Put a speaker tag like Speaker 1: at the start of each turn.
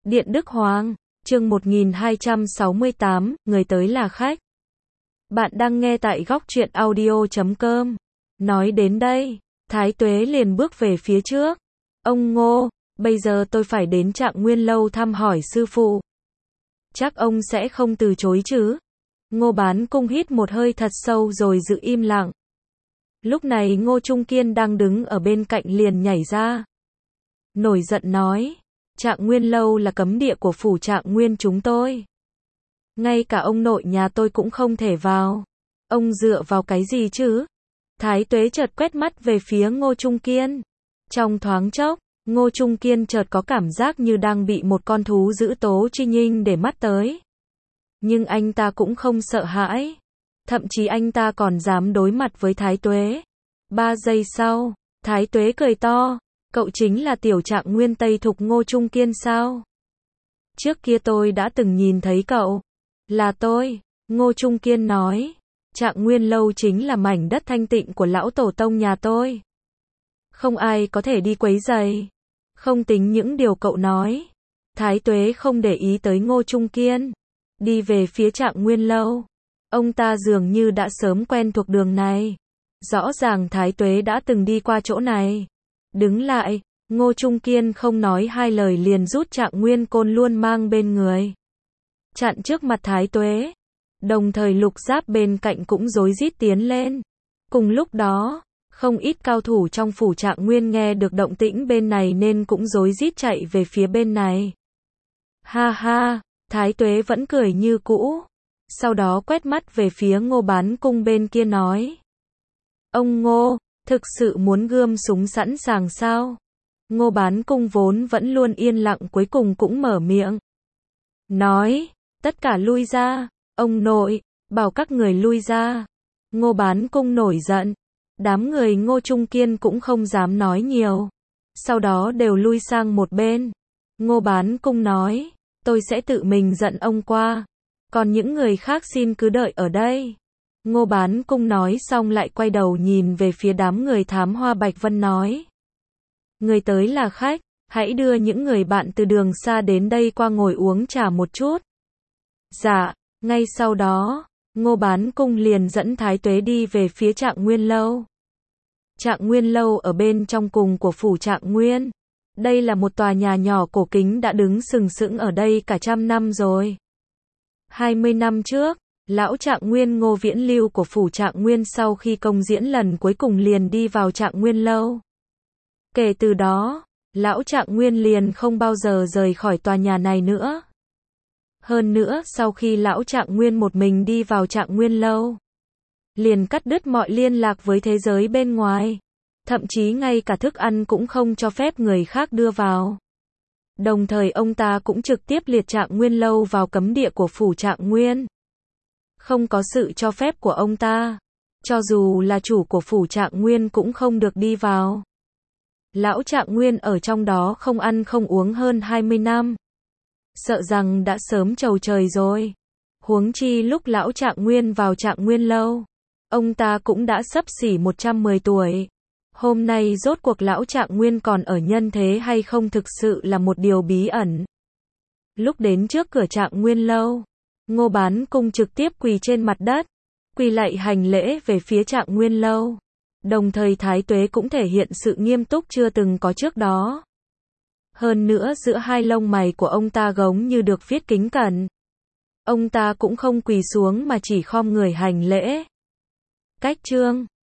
Speaker 1: Điện Đức Hoàng, chương 1268, người tới là khách. Bạn đang nghe tại góc truyện audio.com. Nói đến đây, Thái Tuế liền bước về phía trước. Ông Ngô, bây giờ tôi phải đến Trạng Nguyên Lâu thăm hỏi sư phụ. Chắc ông sẽ không từ chối chứ? Ngô Bán Cung hít một hơi thật sâu rồi giữ im lặng. Lúc này Ngô Trung Kiên đang đứng ở bên cạnh liền nhảy ra. Nổi giận nói, Trạng Nguyên Lâu là cấm địa của phủ Trạng Nguyên chúng tôi. Ngay cả ông nội nhà tôi cũng không thể vào. Ông dựa vào cái gì chứ? Thái Tuế chợt quét mắt về phía Ngô Trung Kiên. Trong thoáng chốc, Ngô Trung Kiên chợt có cảm giác như đang bị một con thú dữ tố truy nhinh để mắt tới. Nhưng anh ta cũng không sợ hãi. Thậm chí anh ta còn dám đối mặt với Thái Tuế. 3 giây sau, Thái Tuế cười to. Cậu chính là tiểu Trạng Nguyên Tây Thục Ngô Trung Kiên sao? Trước kia tôi đã từng nhìn thấy cậu. Là tôi, Ngô Trung Kiên nói. Trạng Nguyên Lâu chính là mảnh đất thanh tịnh của lão tổ tông nhà tôi. Không ai có thể đi quấy rầy. Không tính những điều cậu nói. Thái Tuế không để ý tới Ngô Trung Kiên. Đi về phía Trạng Nguyên Lâu. Ông ta dường như đã sớm quen thuộc đường này. Rõ ràng Thái Tuế đã từng đi qua chỗ này. Đứng lại, Ngô Trung Kiên không nói hai lời liền rút Trạng Nguyên Côn luôn mang bên người. Chặn trước mặt Thái Tuế. Đồng thời Lục Giáp bên cạnh cũng rối rít tiến lên. Cùng lúc đó, không ít cao thủ trong phủ Trạng Nguyên nghe được động tĩnh bên này nên cũng rối rít chạy về phía bên này. Ha ha, Thái Tuế vẫn cười như cũ. Sau đó quét mắt về phía Ngô Bán Cung bên kia nói. Ông Ngô, thực sự muốn gươm súng sẵn sàng sao? Ngô Bán Cung vốn vẫn luôn yên lặng cuối cùng cũng mở miệng. Nói, tất cả lui ra, ông nội, bảo các người lui ra. Ngô Bán Cung nổi giận. Đám người Ngô Trung Kiên cũng không dám nói nhiều. Sau đó đều lui sang một bên. Ngô Bán Cung nói, tôi sẽ tự mình dẫn ông qua. Còn những người khác xin cứ đợi ở đây. Ngô Bán Cung nói xong lại quay đầu nhìn về phía đám người Thám Hoa Bạch Vân nói. Người tới là khách, hãy đưa những người bạn từ đường xa đến đây qua ngồi uống trà một chút. Dạ, ngay sau đó, Ngô Bán Cung liền dẫn Thái Tuế đi về phía Trạng Nguyên Lâu. Trạng Nguyên Lâu ở bên trong cùng của phủ Trạng Nguyên. Đây là một tòa nhà nhỏ cổ kính đã đứng sừng sững ở đây cả 100 năm rồi. 20 năm trước, lão Trạng Nguyên Ngô Viễn Lưu của phủ Trạng Nguyên sau khi công diễn lần cuối cùng liền đi vào Trạng Nguyên Lâu. Kể từ đó, lão Trạng Nguyên liền không bao giờ rời khỏi tòa nhà này nữa. Hơn nữa sau khi lão Trạng Nguyên một mình đi vào Trạng Nguyên Lâu, liền cắt đứt mọi liên lạc với thế giới bên ngoài. Thậm chí ngay cả thức ăn cũng không cho phép người khác đưa vào. Đồng thời ông ta cũng trực tiếp liệt Trạng Nguyên Lâu vào cấm địa của phủ Trạng Nguyên. Không có sự cho phép của ông ta, cho dù là chủ của phủ Trạng Nguyên cũng không được đi vào. Lão Trạng Nguyên ở trong đó không ăn không uống hơn 20 năm. Sợ rằng đã sớm trầu trời rồi. Huống chi lúc lão Trạng Nguyên vào Trạng Nguyên Lâu, ông ta cũng đã xấp xỉ 110 tuổi. Hôm nay rốt cuộc lão Trạng Nguyên còn ở nhân thế hay không thực sự là một điều bí ẩn. Lúc đến trước cửa Trạng Nguyên Lâu, Ngô Bán Cung trực tiếp quỳ trên mặt đất, quỳ lạy hành lễ về phía Trạng Nguyên Lâu. Đồng thời Thái Tuế cũng thể hiện sự nghiêm túc chưa từng có trước đó. Hơn nữa giữa hai lông mày của ông ta giống như được viết kính cẩn. Ông ta cũng không quỳ xuống mà chỉ khom người hành lễ. Cách chương